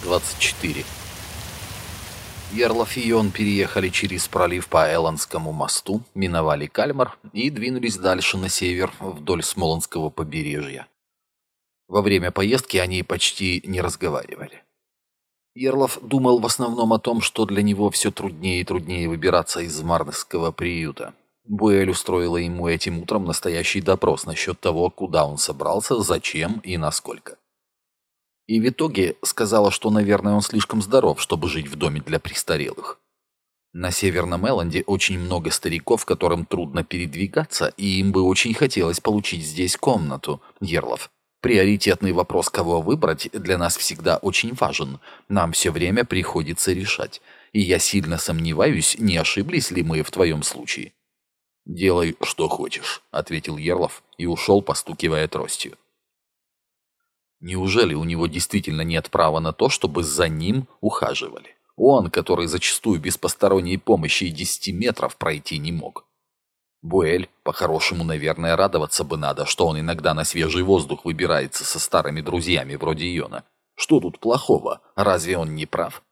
24. Ярлов и Йон переехали через пролив по Эландскому мосту, миновали Кальмар и двинулись дальше на север вдоль Смолонского побережья. Во время поездки они почти не разговаривали. Ярлов думал в основном о том, что для него все труднее и труднее выбираться из Марнесского приюта. Буэль устроила ему этим утром настоящий допрос насчет того, куда он собрался, зачем и насколько. И в итоге сказала, что, наверное, он слишком здоров, чтобы жить в доме для престарелых. На Северном Эланде очень много стариков, которым трудно передвигаться, и им бы очень хотелось получить здесь комнату. Ярлов, приоритетный вопрос, кого выбрать, для нас всегда очень важен. Нам все время приходится решать. И я сильно сомневаюсь, не ошиблись ли мы в твоем случае. «Делай, что хочешь», — ответил Ярлов и ушел, постукивая тростью. Неужели у него действительно нет права на то, чтобы за ним ухаживали? Он, который зачастую без посторонней помощи и 10 метров пройти не мог. Буэль, по-хорошему, наверное, радоваться бы надо, что он иногда на свежий воздух выбирается со старыми друзьями вроде Йона. Что тут плохого? Разве он не прав?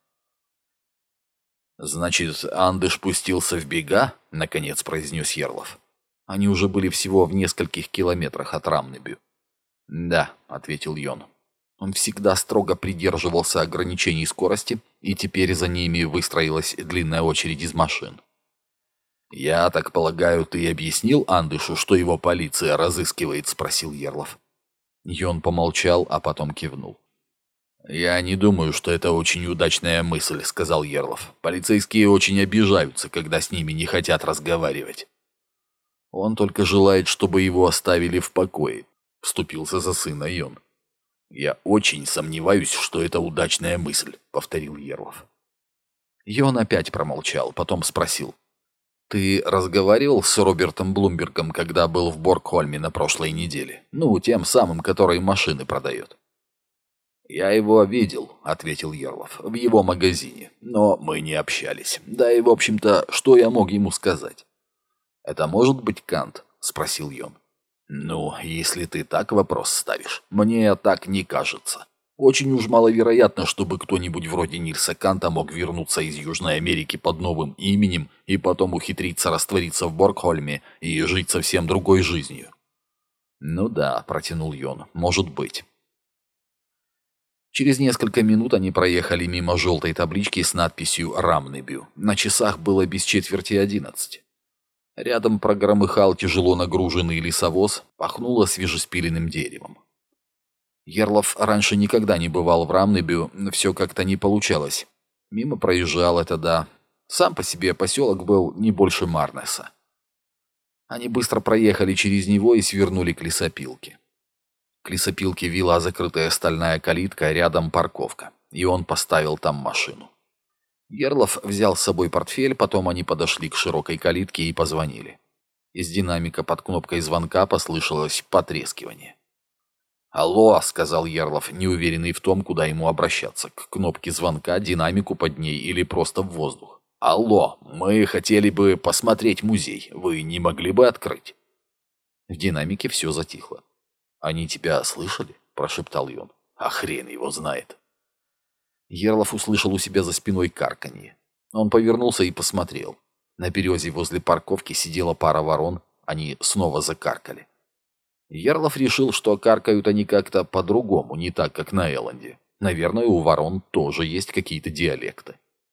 «Значит, Андыш пустился в бега?» — наконец произнес Ярлов. Они уже были всего в нескольких километрах от Рамнебю. «Да», — ответил Йон. Он всегда строго придерживался ограничений скорости, и теперь за ними выстроилась длинная очередь из машин. «Я так полагаю, ты объяснил Андышу, что его полиция разыскивает?» — спросил Ярлов. Йон помолчал, а потом кивнул. «Я не думаю, что это очень удачная мысль», — сказал Ярлов. «Полицейские очень обижаются, когда с ними не хотят разговаривать». «Он только желает, чтобы его оставили в покое», — вступился за сына Йон. «Я очень сомневаюсь, что это удачная мысль», — повторил Ярлов. Йон опять промолчал, потом спросил. «Ты разговаривал с Робертом Блумбергом, когда был в Боргхольме на прошлой неделе? Ну, тем самым, который машины продает». «Я его видел», — ответил Ярлов, — «в его магазине, но мы не общались. Да и, в общем-то, что я мог ему сказать?» «Это может быть Кант?» — спросил Йон. «Ну, если ты так вопрос ставишь, мне так не кажется. Очень уж маловероятно, чтобы кто-нибудь вроде Нильса Канта мог вернуться из Южной Америки под новым именем и потом ухитриться раствориться в Боргхольме и жить совсем другой жизнью». «Ну да», — протянул Йон, — «может быть». Через несколько минут они проехали мимо желтой таблички с надписью «Рамнебю». На часах было без четверти 11. Рядом прогромыхал тяжело нагруженный лесовоз, пахнуло свежеспиленным деревом. Ярлов раньше никогда не бывал в Рамнебю, все как-то не получалось. Мимо проезжал, это да. Сам по себе поселок был не больше Марнеса. Они быстро проехали через него и свернули к лесопилке. К лесопилке вела закрытая стальная калитка, рядом парковка, и он поставил там машину. Ярлов взял с собой портфель, потом они подошли к широкой калитке и позвонили. Из динамика под кнопкой звонка послышалось потрескивание. «Алло», — сказал Ярлов, неуверенный в том, куда ему обращаться, к кнопке звонка, динамику под ней или просто в воздух. «Алло, мы хотели бы посмотреть музей. Вы не могли бы открыть?» В динамике все затихло. «Они тебя слышали?» — прошептал Йон. «А хрен его знает». Ярлов услышал у себя за спиной карканье. Он повернулся и посмотрел. На березе возле парковки сидела пара ворон, они снова закаркали. Ярлов решил, что каркают они как-то по-другому, не так, как на Эланде. Наверное, у ворон тоже есть какие-то диалекты.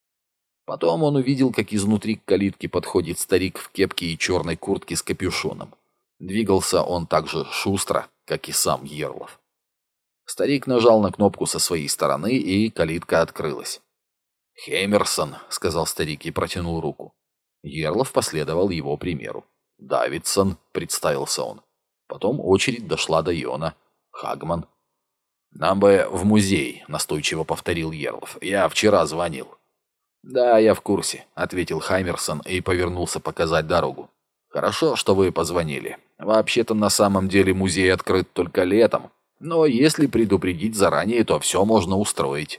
Потом он увидел, как изнутри к калитке подходит старик в кепке и черной куртке с капюшоном. Двигался он так же шустро, как и сам Ярлов. Старик нажал на кнопку со своей стороны, и калитка открылась. «Хеймерсон», — сказал старик и протянул руку. Ярлов последовал его примеру. «Давидсон», — представился он. Потом очередь дошла до Йона. «Хагман». «Нам бы в музей», — настойчиво повторил Ярлов. «Я вчера звонил». «Да, я в курсе», — ответил Хаймерсон и повернулся показать дорогу. «Хорошо, что вы позвонили. Вообще-то на самом деле музей открыт только летом. Но если предупредить заранее, то все можно устроить».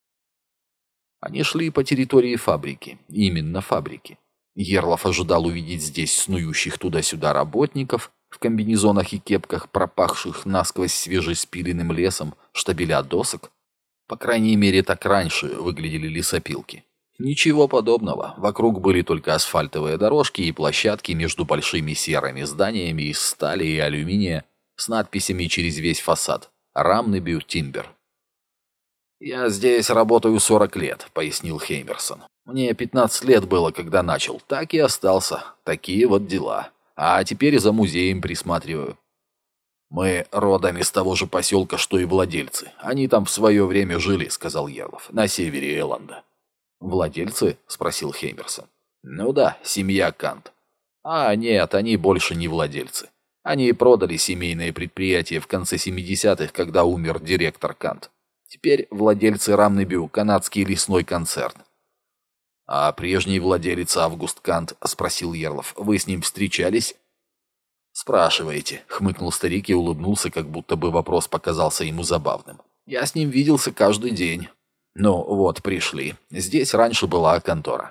Они шли по территории фабрики. Именно фабрики. Ярлов ожидал увидеть здесь снующих туда-сюда работников в комбинезонах и кепках, пропахших насквозь свежеспиленным лесом, штабеля досок. По крайней мере, так раньше выглядели лесопилки. Ничего подобного. Вокруг были только асфальтовые дорожки и площадки между большими серыми зданиями из стали и алюминия с надписями через весь фасад «Рамнебю Тимбер». «Я здесь работаю 40 лет», — пояснил Хеймерсон. «Мне 15 лет было, когда начал. Так и остался. Такие вот дела. А теперь за музеем присматриваю». «Мы родом из того же поселка, что и владельцы. Они там в свое время жили», — сказал Ярлов, — «на севере Элланда». «Владельцы?» — спросил Хеймерсон. «Ну да, семья Кант». «А, нет, они больше не владельцы. Они продали семейное предприятие в конце 70-х, когда умер директор Кант. Теперь владельцы Рамнебю, канадский лесной концерн». «А прежний владелец Август Кант?» — спросил Ярлов. «Вы с ним встречались?» «Спрашиваете», — хмыкнул старик и улыбнулся, как будто бы вопрос показался ему забавным. «Я с ним виделся каждый день. Ну вот, пришли. Здесь раньше была контора».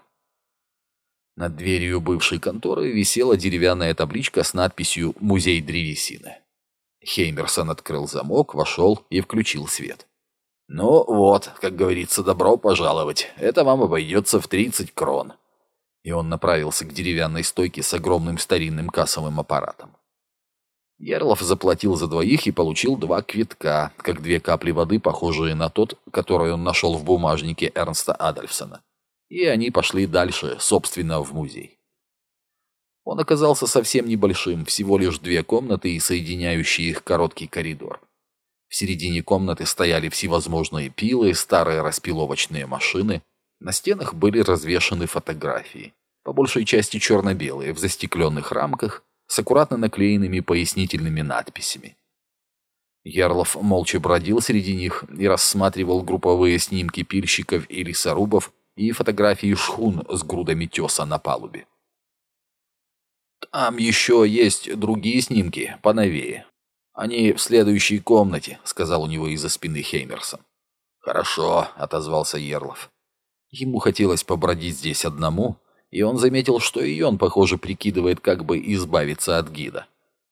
Над дверью бывшей конторы висела деревянная табличка с надписью «Музей древесины». Хеймерсон открыл замок, вошел и включил свет. «Ну вот, как говорится, добро пожаловать. Это вам обойдется в 30 крон». И он направился к деревянной стойке с огромным старинным кассовым аппаратом. Ярлов заплатил за двоих и получил 2 квитка, как 2 капли воды, похожие на тот, который он нашел в бумажнике Эрнста Адольфсона. И они пошли дальше, собственно, в музей. Он оказался совсем небольшим, всего лишь 2 комнаты и соединяющий их короткий коридор. В середине комнаты стояли всевозможные пилы, старые распиловочные машины. На стенах были развешаны фотографии, по большей части черно-белые, в застекленных рамках, с аккуратно наклеенными пояснительными надписями. Ярлов молча бродил среди них и рассматривал групповые снимки пильщиков и лесорубов и фотографии шхун с грудами теса на палубе. «Там еще есть другие снимки, поновее. Они в следующей комнате», — сказал у него из-за спины Хеймерсон. «Хорошо», — отозвался Ярлов. Ему хотелось побродить здесь одному, и он заметил, что и он, похоже, прикидывает, как бы избавиться от гида.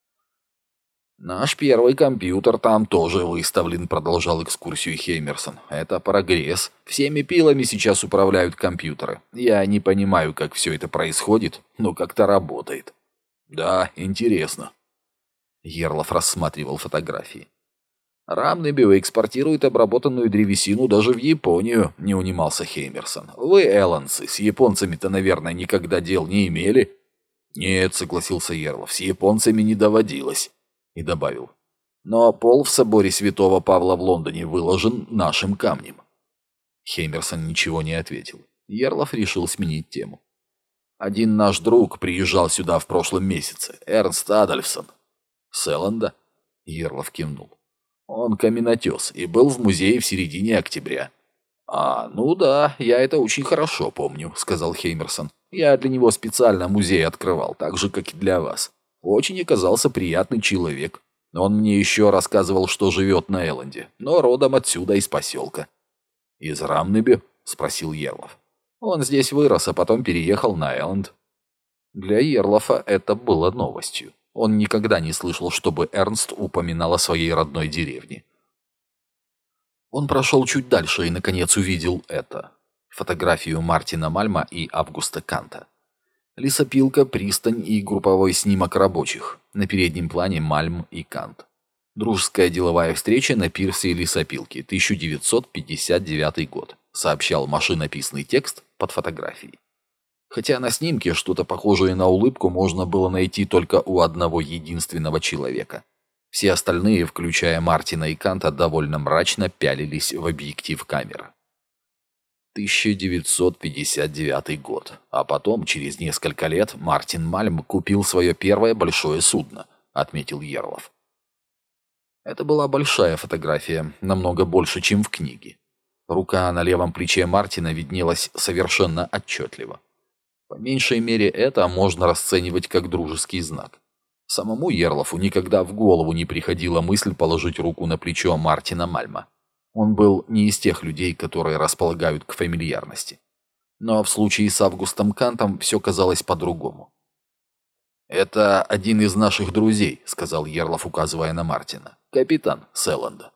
«Наш первый компьютер там тоже выставлен», — продолжал экскурсию Хеймерсон. «Это прогресс. Всеми пилами сейчас управляют компьютеры. Я не понимаю, как все это происходит, но как-то работает». «Да, интересно». Ярлов рассматривал фотографии. «Рамнебю экспортирует обработанную древесину даже в Японию», — не унимался Хеймерсон. «Вы, элландцы, с японцами-то, наверное, никогда дел не имели?» «Нет», — согласился Ярлов, — «с японцами не доводилось». И добавил: «Но пол в соборе святого Павла в Лондоне выложен нашим камнем». Хеймерсон ничего не ответил. Ярлов решил сменить тему. «Один наш друг приезжал сюда в прошлом месяце, Эрнст Адольфсон». «С Элланда?» — Ярлов кивнул. «Он каменотес и был в музее в середине октября». «А, ну да, я это очень хорошо помню», — сказал Хеймерсон. «Я для него специально музей открывал, так же, как и для вас. Очень оказался приятный человек. Он мне еще рассказывал, что живет на Элленде, но родом отсюда, из поселка». «Из Рамнебю?» — спросил Ярлов. «Он здесь вырос, а потом переехал на Элленд». Для Ярлофа это было новостью. Он никогда не слышал, чтобы Эрнст упоминал о своей родной деревне. Он прошел чуть дальше и, наконец, увидел это. Фотографию Мартина Мальма и Августа Канта. Лесопилка, пристань и групповой снимок рабочих. На переднем плане Мальм и Кант. Дружеская деловая встреча на пирсе лесопилки, 1959 год, сообщал машинописный текст под фотографией. Хотя на снимке что-то похожее на улыбку можно было найти только у одного единственного человека. Все остальные, включая Мартина и Канта, довольно мрачно пялились в объектив камеры. 1959 год. А потом, через несколько лет, Мартин Мальм купил свое первое большое судно, отметил Ярлов. Это была большая фотография, намного больше, чем в книге. Рука на левом плече Мартина виднелась совершенно отчетливо. По меньшей мере, это можно расценивать как дружеский знак. Самому Ярлову никогда в голову не приходила мысль положить руку на плечо Мартина Мальма. Он был не из тех людей, которые располагают к фамильярности. Но в случае с Августом Кантом все казалось по-другому. «Это один из наших друзей», — сказал Ярлов, указывая на Мартина. «Капитан с Элленда».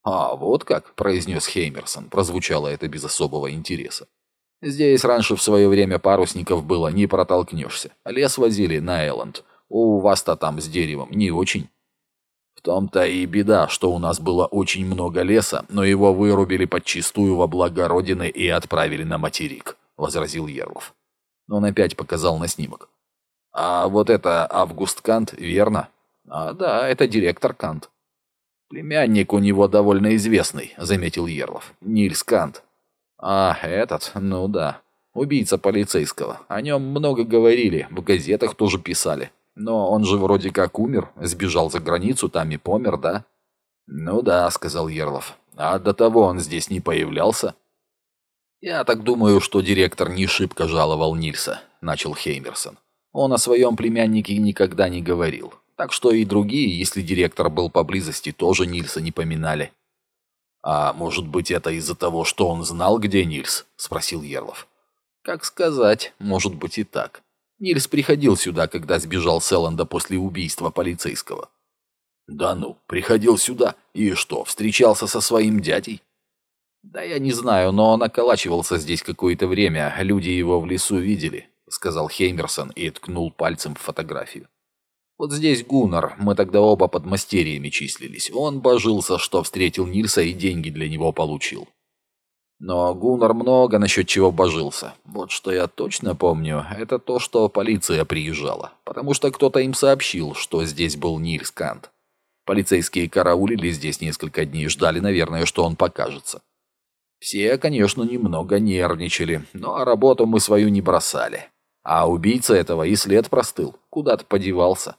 «А, вот как», — произнес Хеймерсон, прозвучало это без особого интереса. «Здесь раньше в свое время парусников было, не протолкнешься. Лес возили на Элленд. У вас-то там с деревом не очень». «В том-то и беда, что у нас было очень много леса, но его вырубили подчистую во благо Родины и отправили на материк», — возразил Ерлов. Он опять показал на снимок. «А вот это Август Кант, верно?» «А, да, это директор Кант». «Племянник у него довольно известный», — заметил Ерлов. «Нильс Кант». «А, этот? Ну да. Убийца полицейского. О нем много говорили, в газетах тоже писали. Но он же вроде как умер, сбежал за границу, там и помер, да?» «Ну да», — сказал Ерлов. «А до того он здесь не появлялся?» «Я так думаю, что директор не шибко жаловал Нильса», — начал Хеймерсон. «Он о своем племяннике никогда не говорил. Так что и другие, если директор был поблизости, тоже Нильса не поминали». «А может быть, это из-за того, что он знал, где Нильс?» — спросил Ерлов. «Как сказать, может быть и так. Нильс приходил сюда, когда сбежал с Элленда после убийства полицейского». «Да ну, приходил сюда. И что, встречался со своим дядей?» «Да я не знаю, но он околачивался здесь какое-то время, люди его в лесу видели», — сказал Хеймерсон и ткнул пальцем в фотографию. «Вот здесь Гуннар, мы тогда оба подмастерьями числились. Он божился, что встретил Нильса и деньги для него получил. Но Гуннар много насчет чего божился. Вот что я точно помню, это то, что полиция приезжала, потому что кто-то им сообщил, что здесь был Нильс Кант. Полицейские караулили здесь несколько дней, ждали, наверное, что он покажется. Все, конечно, немного нервничали, но работу мы свою не бросали. А убийца этого и след простыл, куда-то подевался».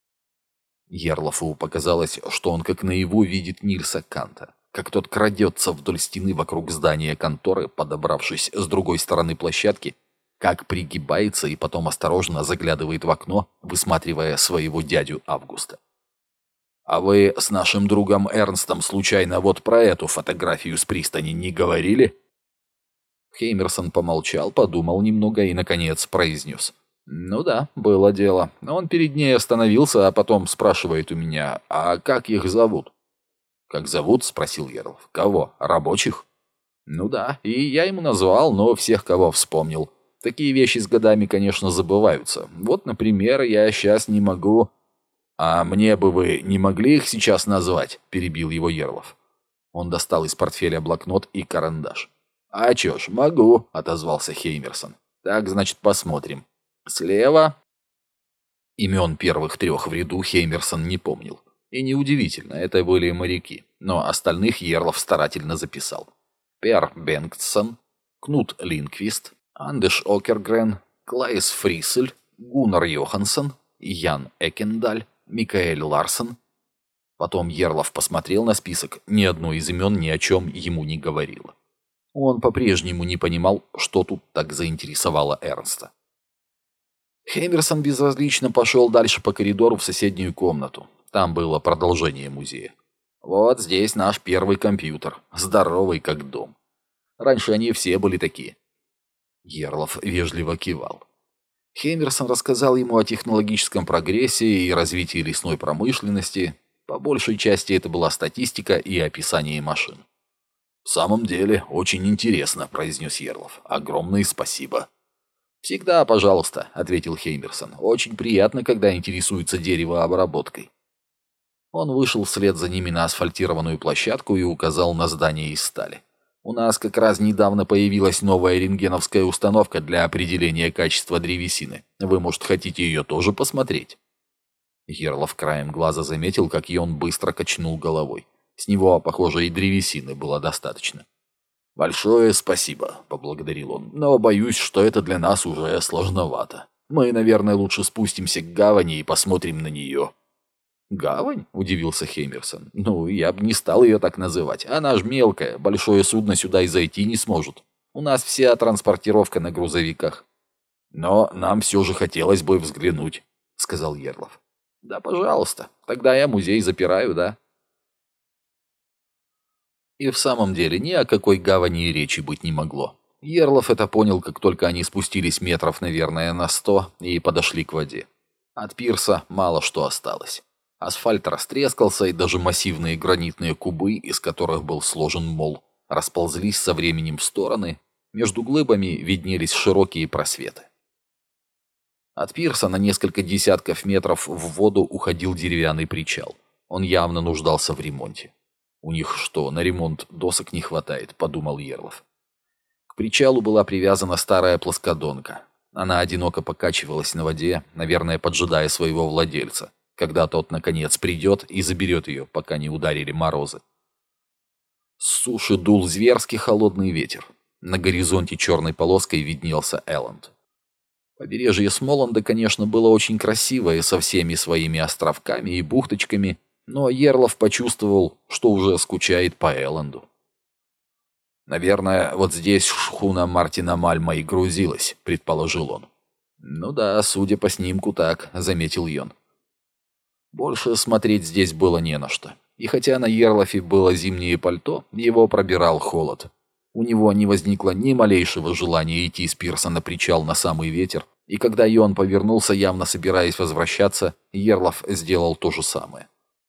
Ерлофу показалось, что он как наяву видит Нильса Канта, как тот крадется вдоль стены вокруг здания конторы, подобравшись с другой стороны площадки, как пригибается и потом осторожно заглядывает в окно, высматривая своего дядю Августа. «А вы с нашим другом Эрнстом случайно вот про эту фотографию с пристани не говорили?» Хеймерсон помолчал, подумал немного и, наконец, произнес. «Ну да, было дело. Он перед ней остановился, а потом спрашивает у меня, а как их зовут?» «Как зовут?» — спросил Ерлов. «Кого? Рабочих?» «Ну да, и я ему назвал, но всех, кого вспомнил. Такие вещи с годами, конечно, забываются. Вот, например, я сейчас не могу...» «А мне бы вы не могли их сейчас назвать?» — перебил его Ерлов. Он достал из портфеля блокнот и карандаш. «А чё ж, могу», — отозвался Хеймерсон. «Так, значит, посмотрим. Слева...» Имен первых трех в ряду Хеймерсон не помнил. И неудивительно, это были моряки. Но остальных Ерлов старательно записал. Пер Бенгтсон, Кнут Линквист, Андеш Окергрен, Клайс Фрисель, Гуннар Йоханссон, Ян Экендаль, Микаэль Ларсен. Потом Ерлов посмотрел на список, ни одно из имен ни о чем ему не говорило. Он по-прежнему не понимал, что тут так заинтересовало Эрнста. Хеймерсон безразлично пошел дальше по коридору в соседнюю комнату. Там было продолжение музея. «Вот здесь наш первый компьютер, здоровый как дом. Раньше они все были такие». Ерлов вежливо кивал. Хеймерсон рассказал ему о технологическом прогрессе и развитии лесной промышленности. По большей части это была статистика и описание машин. «В самом деле, очень интересно», — произнес Ерлов. «Огромное спасибо». «Всегда, пожалуйста», — ответил Хеймерсон. «Очень приятно, когда интересуется деревообработкой». Он вышел вслед за ними на асфальтированную площадку и указал на здание из стали. «У нас как раз недавно появилась новая рентгеновская установка для определения качества древесины. Вы, может, хотите ее тоже посмотреть?» Ерлов краем глаза заметил, как Йон быстро качнул головой. С него, похоже, и древесины было достаточно. «Большое спасибо», — поблагодарил он, — «но боюсь, что это для нас уже сложновато. Мы, наверное, лучше спустимся к гавани и посмотрим на нее». «Гавань?» — удивился Хеймерсон. «Ну, я бы не стал ее так называть. Она ж мелкая, большое судно сюда и зайти не сможет. У нас вся транспортировка на грузовиках». «Но нам все же хотелось бы взглянуть», — сказал Ерлов. «Да, пожалуйста. Тогда я музей запираю, да?» И в самом деле ни о какой гавани и речи быть не могло. Ерлов это понял, как только они спустились метров, наверное, на 100 и подошли к воде. От пирса мало что осталось. Асфальт растрескался, и даже массивные гранитные кубы, из которых был сложен мол, расползлись со временем в стороны, между глыбами виднелись широкие просветы. От пирса на несколько десятков метров в воду уходил деревянный причал. Он явно нуждался в ремонте. «У них что, на ремонт досок не хватает?» — подумал Ерлов. К причалу была привязана старая плоскодонка. Она одиноко покачивалась на воде, наверное, поджидая своего владельца, когда тот, наконец, придет и заберет ее, пока не ударили морозы. С суши дул зверски холодный ветер. На горизонте черной полоской виднелся Элленд. Побережье Смоланда, конечно, было очень красивое со всеми своими островками и бухточками, но Ерлов почувствовал, что уже скучает по Элленду. «Наверное, вот здесь шхуна Мартина Мальма и грузилась», — предположил он. «Ну да, судя по снимку, так», — заметил Йон. Больше смотреть здесь было не на что. И хотя на Ерлофе было зимнее пальто, его пробирал холод. У него не возникло ни малейшего желания идти с пирса на причал на самый ветер, и когда Йон повернулся, явно собираясь возвращаться, Ерлов сделал то же самое.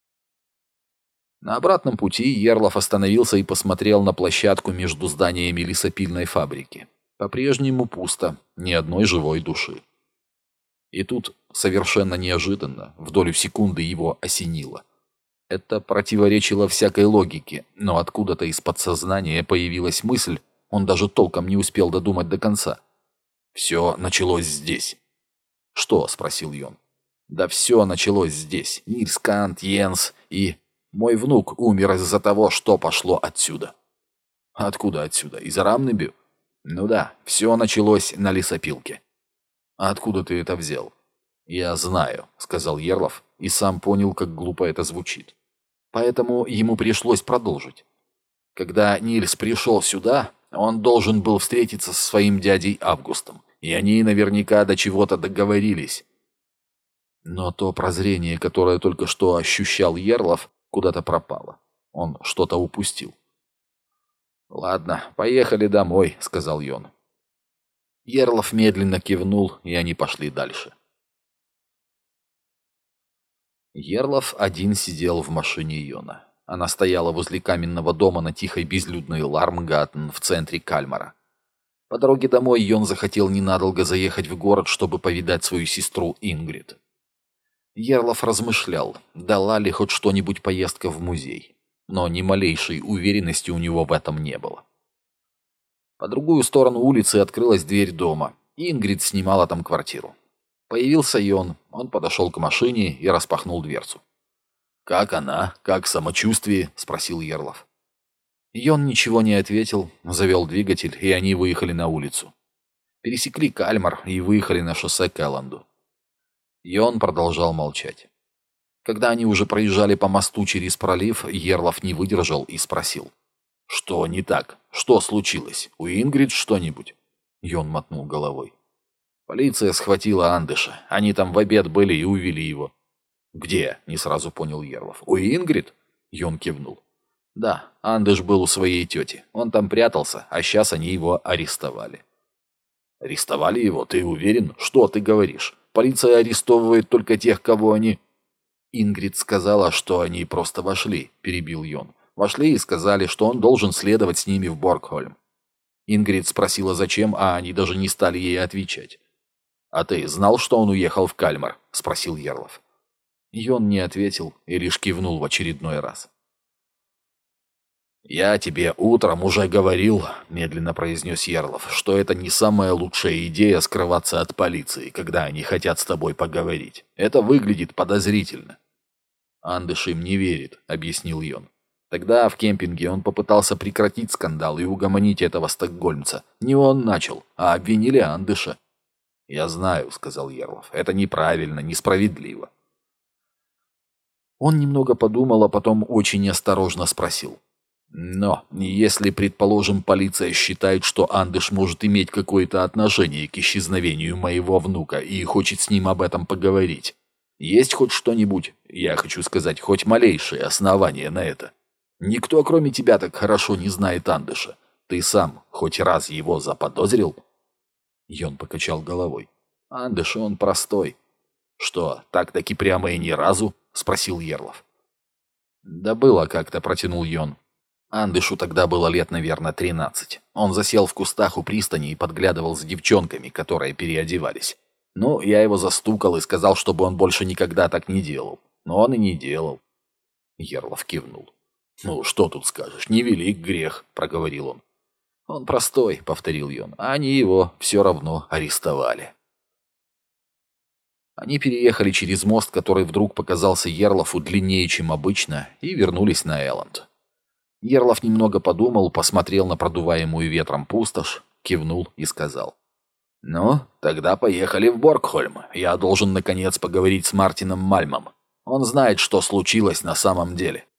На обратном пути Ерлов остановился и посмотрел на площадку между зданиями лесопильной фабрики. По-прежнему пусто, ни одной живой души. И тут, совершенно неожиданно, в долю секунды его осенило. Это противоречило всякой логике, но откуда-то из подсознания появилась мысль, он даже толком не успел додумать до конца. «Все началось здесь». «Что?» — спросил Йон. «Да все началось здесь. Нильс Кант, Йенс и... Мой внук умер из-за того, что пошло отсюда». «Откуда отсюда? Из Рамнебю?» «Ну да, все началось на лесопилке». «А откуда ты это взял?» «Я знаю», — сказал Ерлов, и сам понял, как глупо это звучит. Поэтому ему пришлось продолжить. Когда Нильс пришел сюда, он должен был встретиться со своим дядей Августом, и они наверняка до чего-то договорились. Но то прозрение, которое только что ощущал Ерлов, куда-то пропало. Он что-то упустил. «Ладно, поехали домой», — сказал Йон. Ерлов медленно кивнул, и они пошли дальше. Ерлов один сидел в машине Йона. Она стояла возле каменного дома на тихой безлюдной Лармгаттен в центре Кальмара. По дороге домой Йон захотел ненадолго заехать в город, чтобы повидать свою сестру Ингрид. Ерлов размышлял, дала ли хоть что-нибудь поездка в музей, но ни малейшей уверенности у него в этом не было. По другую сторону улицы открылась дверь дома, и Ингрид снимала там квартиру. Появился Йон, он подошел к машине и распахнул дверцу. «Как она? Как самочувствие?» — спросил Ерлов. Йон ничего не ответил, завел двигатель, и они выехали на улицу. Пересекли Кальмар и выехали на шоссе к Элленду. Йон продолжал молчать. Когда они уже проезжали по мосту через пролив, Ерлов не выдержал и спросил. «Что не так? Что случилось? У Ингрид что-нибудь?» Йон мотнул головой. «Полиция схватила Андыша. Они там в обед были и увели его». «Где?» — не сразу понял Ерлов. «У Ингрид?» Йон кивнул. «Да, Андыш был у своей тети. Он там прятался, а сейчас они его арестовали». «Арестовали его? Ты уверен? Что ты говоришь? Полиция арестовывает только тех, кого они...» «Ингрид сказала, что они просто вошли», — перебил Йон. «Вошли и сказали, что он должен следовать с ними в Боргхольм». Ингрид спросила, зачем, а они даже не стали ей отвечать. «А ты знал, что он уехал в Кальмар?» — спросил Ерлов. Йон не ответил и лишь кивнул в очередной раз. «Я тебе утром уже говорил», — медленно произнес Ерлов, «что это не самая лучшая идея скрываться от полиции, когда они хотят с тобой поговорить. Это выглядит подозрительно». «Андыш им не верит», — объяснил Йон. «Тогда в кемпинге он попытался прекратить скандал и угомонить этого стокгольмца. Не он начал, а обвинили Андыша». «Я знаю», — сказал Ерлов, — «это неправильно, несправедливо». Он немного подумал, а потом очень осторожно спросил. «Но если, предположим, полиция считает, что Андыш может иметь какое-то отношение к исчезновению моего внука и хочет с ним об этом поговорить, есть хоть что-нибудь, я хочу сказать, хоть малейшее основание на это? Никто, кроме тебя, так хорошо не знает Андыша. Ты сам хоть раз его заподозрил?» Йон покачал головой. «Андыш, он простой». «Что, так-таки прямо и ни разу?» — спросил Ерлов. «Да было как-то», — протянул Йон. Андышу тогда было лет, наверное, 13. Он засел в кустах у пристани и подглядывал за девчонками, которые переодевались. Ну, я его застукал и сказал, чтобы он больше никогда так не делал. Но он и не делал. Ерлов кивнул. «Ну, что тут скажешь, невелик грех», — проговорил он. «Он простой», — повторил Йон, — «а они его все равно арестовали». Они переехали через мост, который вдруг показался Ерлофу длиннее, чем обычно, и вернулись на Элленд. Ерлов немного подумал, посмотрел на продуваемую ветром пустошь, кивнул и сказал: «Ну, тогда поехали в Боргхольм. Я должен, наконец, поговорить с Мартином Мальмом. Он знает, что случилось на самом деле».